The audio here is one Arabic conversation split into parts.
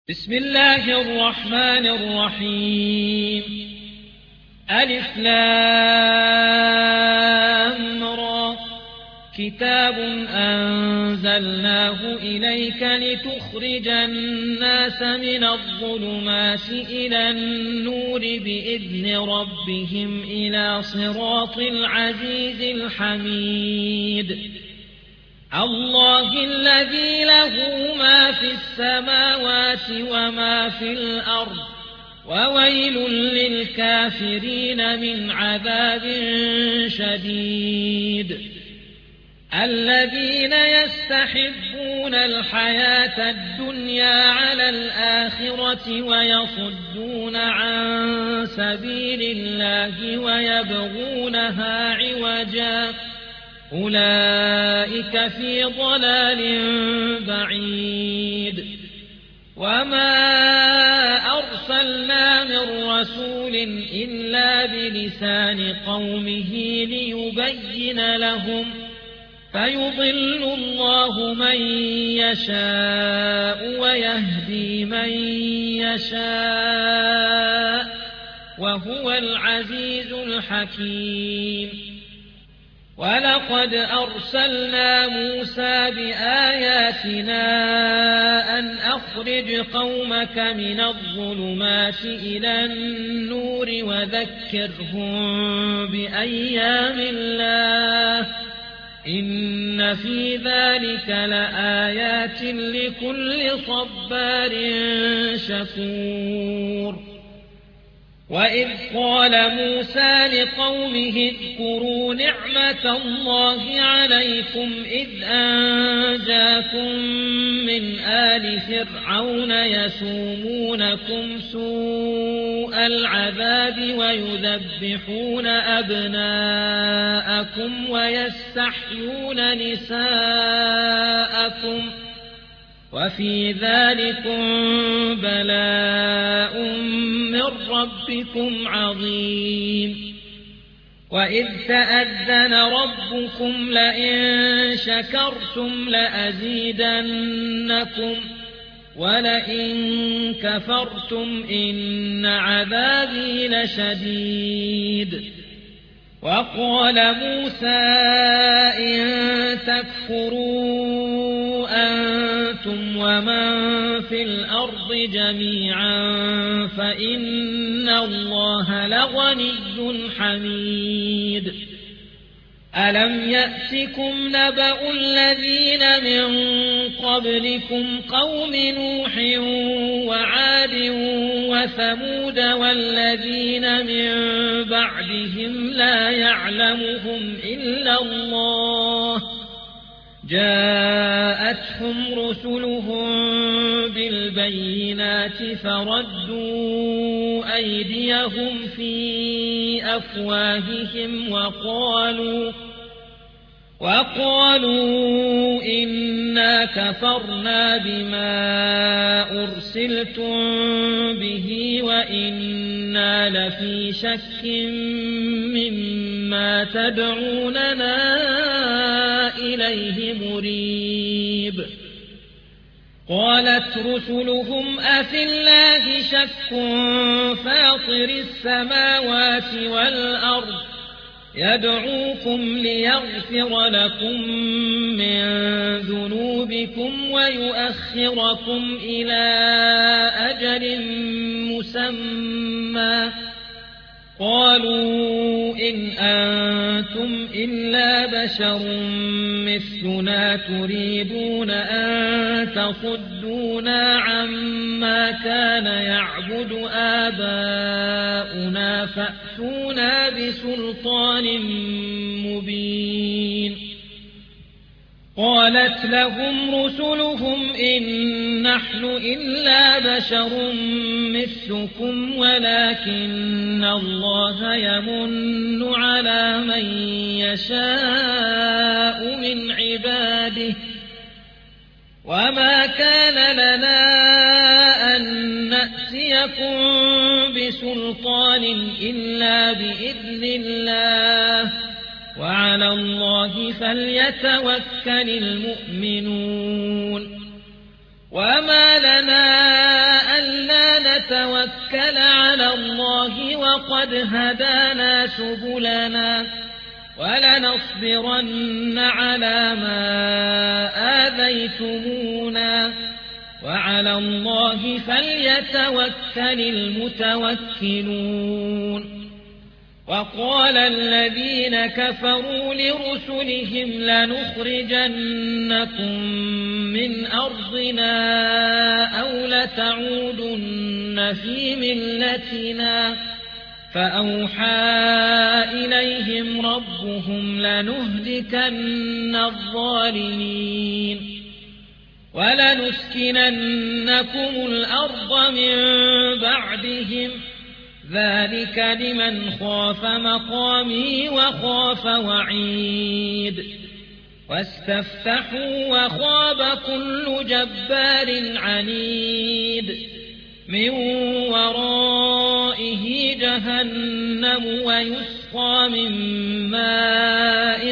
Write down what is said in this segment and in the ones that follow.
بسم الله الرحمن الرحيم ألف لام را كتاب أنزلناه إليك لتخرج الناس من الظلمات إلى النور بإذن ربهم إلى صراط العزيز الحميد الله الذي له ما في السماوات وما في الأرض وويل للكافرين من عذاب شديد الذين يستحبون الحياة الدنيا على الآخرة ويصدون عن سبيل الله ويبغونها عوجا أولئك في ضلال بعيد وما أرسلنا من رسول إلا بلسان قومه ليبين لهم فيضل الله من يشاء ويهدي من يشاء وهو العزيز الحكيم ولقد أرسلنا موسى بآياتنا أن أخرج قومك من الظلمات إلى النور وذكرهم بأيام الله إن في ذلك لآيات لكل صبار شكور وإذ قال موسى لقومه اذكروا نعمة الله عليكم إذ أنجاكم من آل فرعون يسومونكم سوء العذاب ويذبحون أبناءكم ويستحيون نساءكم وفي ذلكم بلاء من ربكم عظيم وإذ تأذن ربكم لئن شكرتم لأزيدنكم ولئن كفرتم إن عذابي لشديد وقال موسى إن تكفروا أنتم ومن في الأرض جميعا فإن الله لغني حميد ألم يأتكم نبأ الذين من قبلكم قوم نوح وعاد وثمود والذين من بعدهم لا يعلمهم إلا الله جاءتهم رسلهم بالبينات فردوا أيديهم في أفواههم وقالوا إنا كفرنا بما أرسلتم به وإنا لفي شك مما تدعوننا إليه مريب قالت رسلهم أفي الله شك فاطر السماوات والأرض يدعوكم ليغفر لكم من ذنوبكم ويؤخركم إلى أجل مسمى قالوا إن أنتم إلا بشر مثلنا تريدون أن تصدونا عما كان يعبد آباؤنا فأتونا بسلطان مبين قالت لهم رسلهم إن نحن إلا بشر مثلكم ولكن الله يمن على من يشاء من عباده وما كان لنا أن نأتيكم بسلطان إلا بإذن الله وعلى الله فليتوكل المؤمنون وما لنا نتوكل على الله وقد هدانا سبلنا ولنصبرن على ما آذيتمونا وعلى الله فليتوكل المتوكلون. وقال الذين كفروا لرسلهم لنخرجنكم من أرضنا أو لتعودن في ملتنا فأوحى إليهم ربهم لنهلكن الظالمين ولنسكننكم الأرض من بعدهم ذلك لمن خاف مقامي وخاف وعيد. واستفتحوا وخاب كل جبار عنيد من ورائه جهنم ويسقى من ماء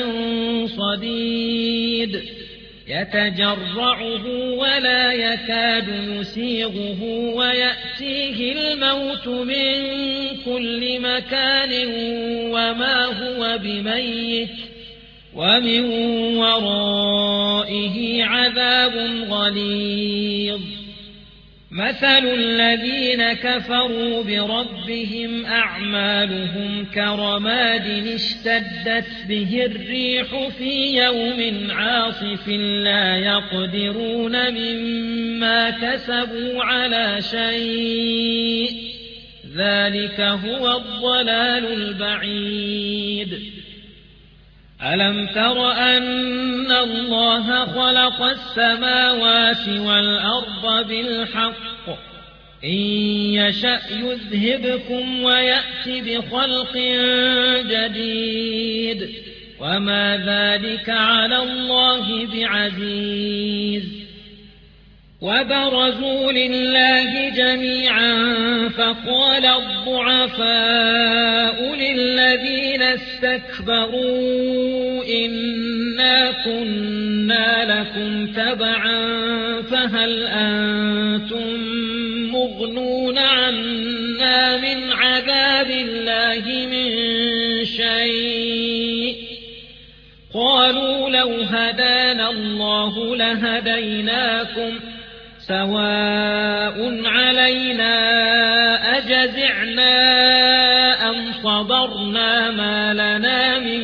صديد يتجرعه ولا يكاد يسيغه ويأتيه الموت من كل مكان وما هو بميت ومن ورائه عذاب غليظ. مثل الذين كفروا بربهم أعمالهم كرماد اشتدت به الريح في يوم عاصف لا يقدرون مما كسبوا على شيء ذلك هو الضلال البعيد. ألم تر أن الله خلق السماوات والأرض بالحق إن يشأ يذهبكم ويأت بخلق جديد وما ذلك على الله بعزيز. وبرزوا لله جميعا فقال الضعفاء للذين استكبروا إنا كنا لكم تبعا فهل أنتم مغنون عنا من عذاب الله من شيء قالوا لو هدانا الله لهديناكم سواء علينا أجزعنا أم صبرنا ما لنا من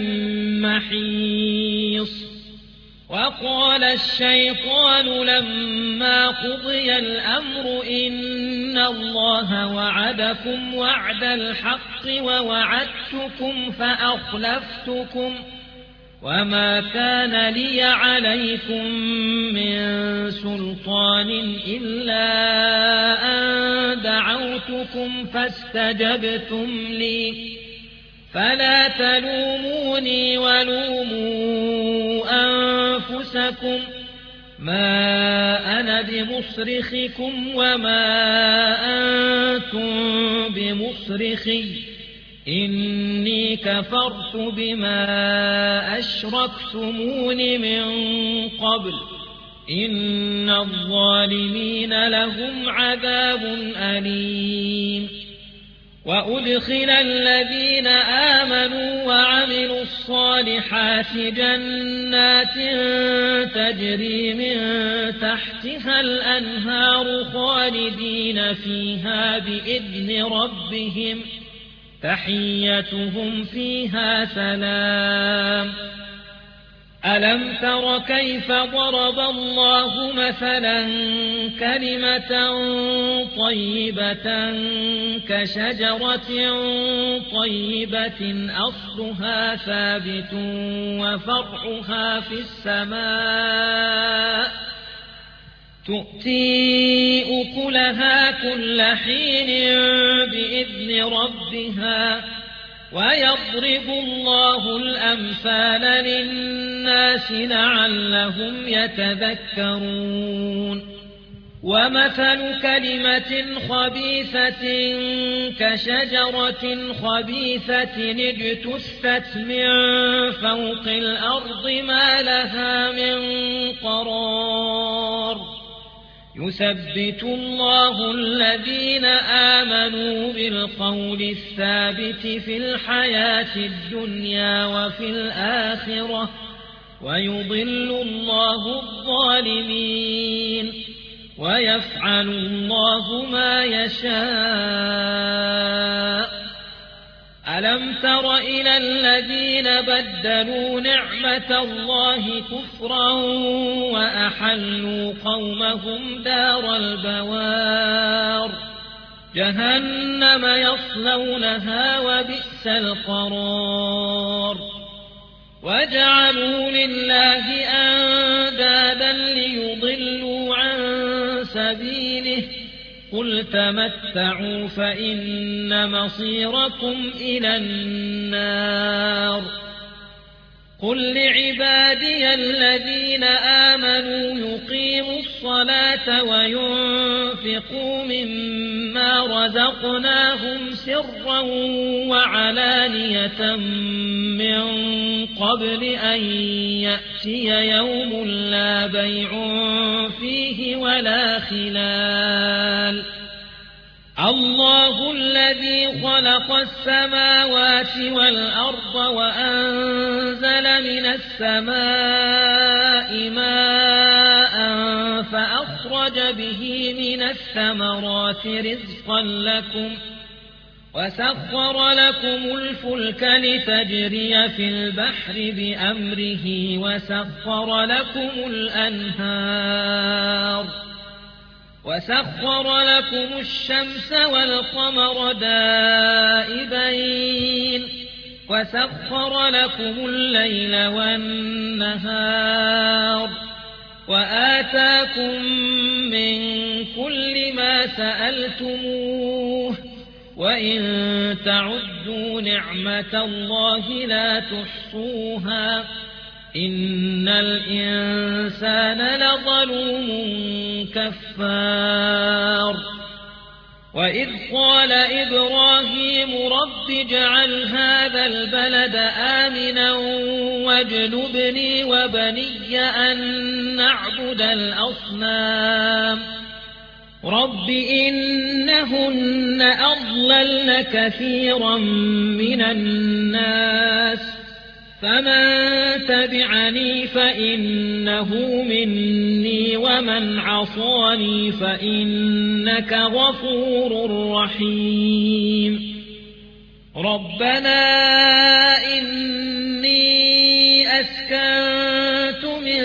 محيص. وقال الشيطان لما قضي الأمر إن الله وعدكم وعد الحق ووعدتكم فأخلفتكم وما كان لي عليكم من سلطان إلا أن دعوتكم فاستجبتم لي فلا تلوموني ولوموا أنفسكم ما أنا بمصرخكم وما أنتم بمصرخي إني كفرت بما أشركتمون من قبل إن الظالمين لهم عذاب أليم. وأدخل الذين آمنوا وعملوا الصالحات جنات تجري من تحتها الأنهار خالدين فيها بإذن ربهم تحيتهم فيها سلام. ألم تر كيف ضرب الله مثلا كلمة طيبة كشجرة طيبة أصلها ثابت وفرعها في السماء تؤتي أكلها كل حين بإذن ربها ويضرب الله الأمثال للناس لعلهم يتذكرون. ومثل كلمة خبيثة كشجرة خبيثة اجتثت من فوق الأرض ما لها من قرار يثبت الله الذين آمنوا بالقول الثابت في الحياة الدنيا وفي الآخرة ويضل الله الظالمين ويفعل الله ما يشاء. ألم تر إلى الذين بدلوا نعمة الله كفرا وأحلوا قومهم دار البوار جهنم يصلونها وبئس القرار وجعلوا لله أندادا ليضلوا عن سبيله قل تمتعوا فإن مصيركم إلى النار. قل لعبادي الذين آمنوا يقيموا الصلاة وينفقوا مما رزقناهم سرا وعلانية من قبل أن يأتي يوم لا بيع فيه ولا خلال. الله الذي خلق السماوات والأرض وأنزل من السماء ماء فأخرج به من الثمرات رزقا لكم وسخر لكم الفلك لتجري في البحر بأمره وسخر لكم الأنهار وسخر لكم الشمس والقمر دائبين وسخر لكم الليل والنهار وآتاكم من كل ما سألتموه وإن تعدوا نعمة الله لا تحصوها إن الإنسان لظلوم كفار. وإذ قال إبراهيم رب اجعل هذا البلد آمنا واجنبني وبني أن نعبد الأصنام رب إنهن أضللن كثيرا من الناس فمن تبعني فإنه مني ومن عصاني فإنك غفور رحيم. ربنا إني أسكنت من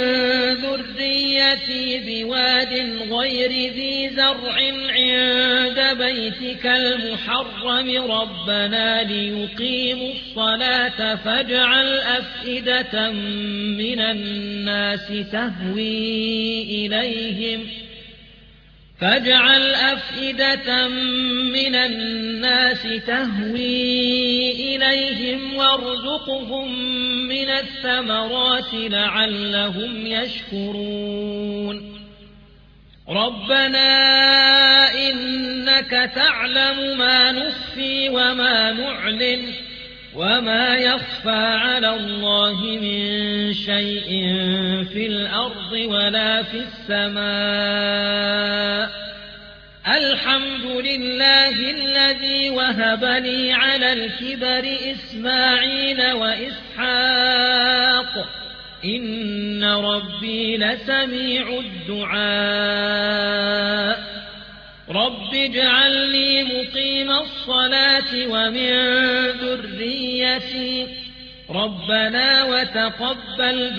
ذريتي بواد غير ذي زرع عند بيتك المحرم ربنا ليقيموا الصلاة فاجعل أفئدة من الناس تهوي إليهم وارزقهم من الثمرات لعلهم يشكرون. ربنا إنك تعلم ما نخفي وما نعلن وما يخفى على الله من شيء في الأرض ولا في السماء. الحمد لله الذي وهب لي على الكبر إسماعيل وإسحاق إن ربي لسميع الدعاء. رب اجعلني مقيم الصلاة ومن ذريتي ربنا وتقبل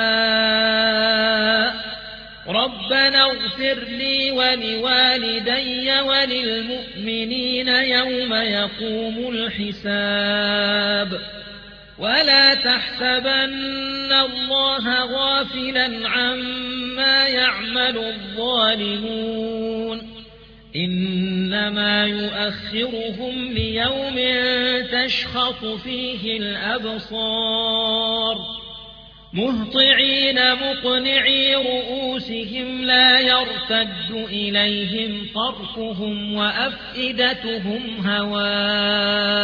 دعاء. ربنا اغفر لي ولوالدي وللمؤمنين يوم يقوم الحساب. ولا تحسبن الله غافلا عما يعمل الظالمون إنما يؤخرهم ليوم تشخص فيه الأبصار مهطعين مقنعي رؤوسهم لا يرتد إليهم طرفهم وأفئدتهم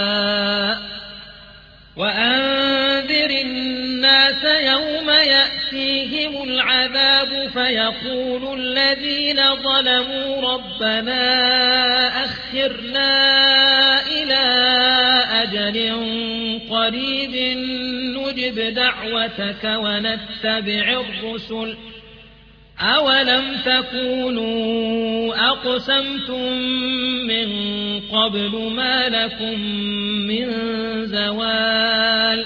هواء. وأنذر الناس يوم يأتي يأتيهم العذاب فيقول الذين ظلموا ربنا أخرنا إلى أجل قريب نجب دعوتك ونتبع الرسل أولم تكونوا أقسمتم من قبل ما لكم من زوال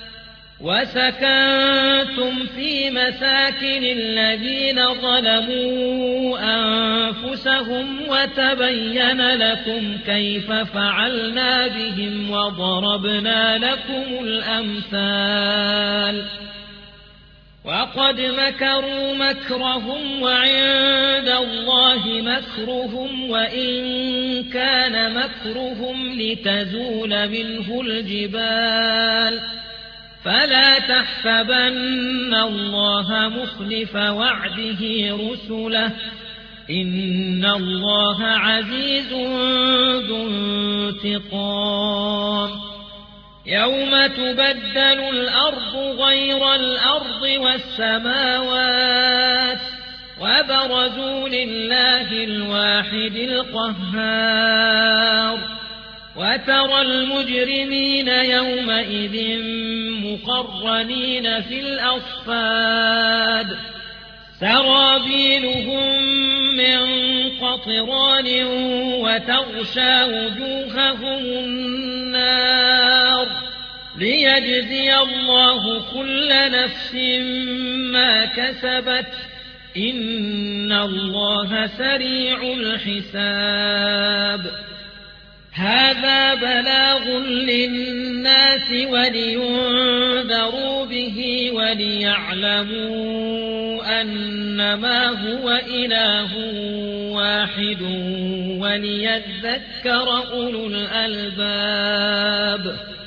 وسكنتم في مساكن الذين ظلموا أنفسهم وتبين لكم كيف فعلنا بهم وضربنا لكم الأمثال وقد مكروا مكرهم وعند الله مكرهم وإن كان مكرهم لتزول منه الجبال فلا تحسبن الله مخلف وعده رسله إن الله عزيز ذو انتقام يوم تبدل الأرض غير الأرض والسماوات وبرزوا لله الواحد القهار وترى المجرمين يومئذ مقرنين في الأصفاد سرابيلهم من قطران وتغشى وجوههم النار ليجزي الله كل نفس ما كسبت إن الله سريع الحساب هذا بلاغ للناس ولينذروا به وليعلموا أنما هو إله واحد وليذكر أولو الألباب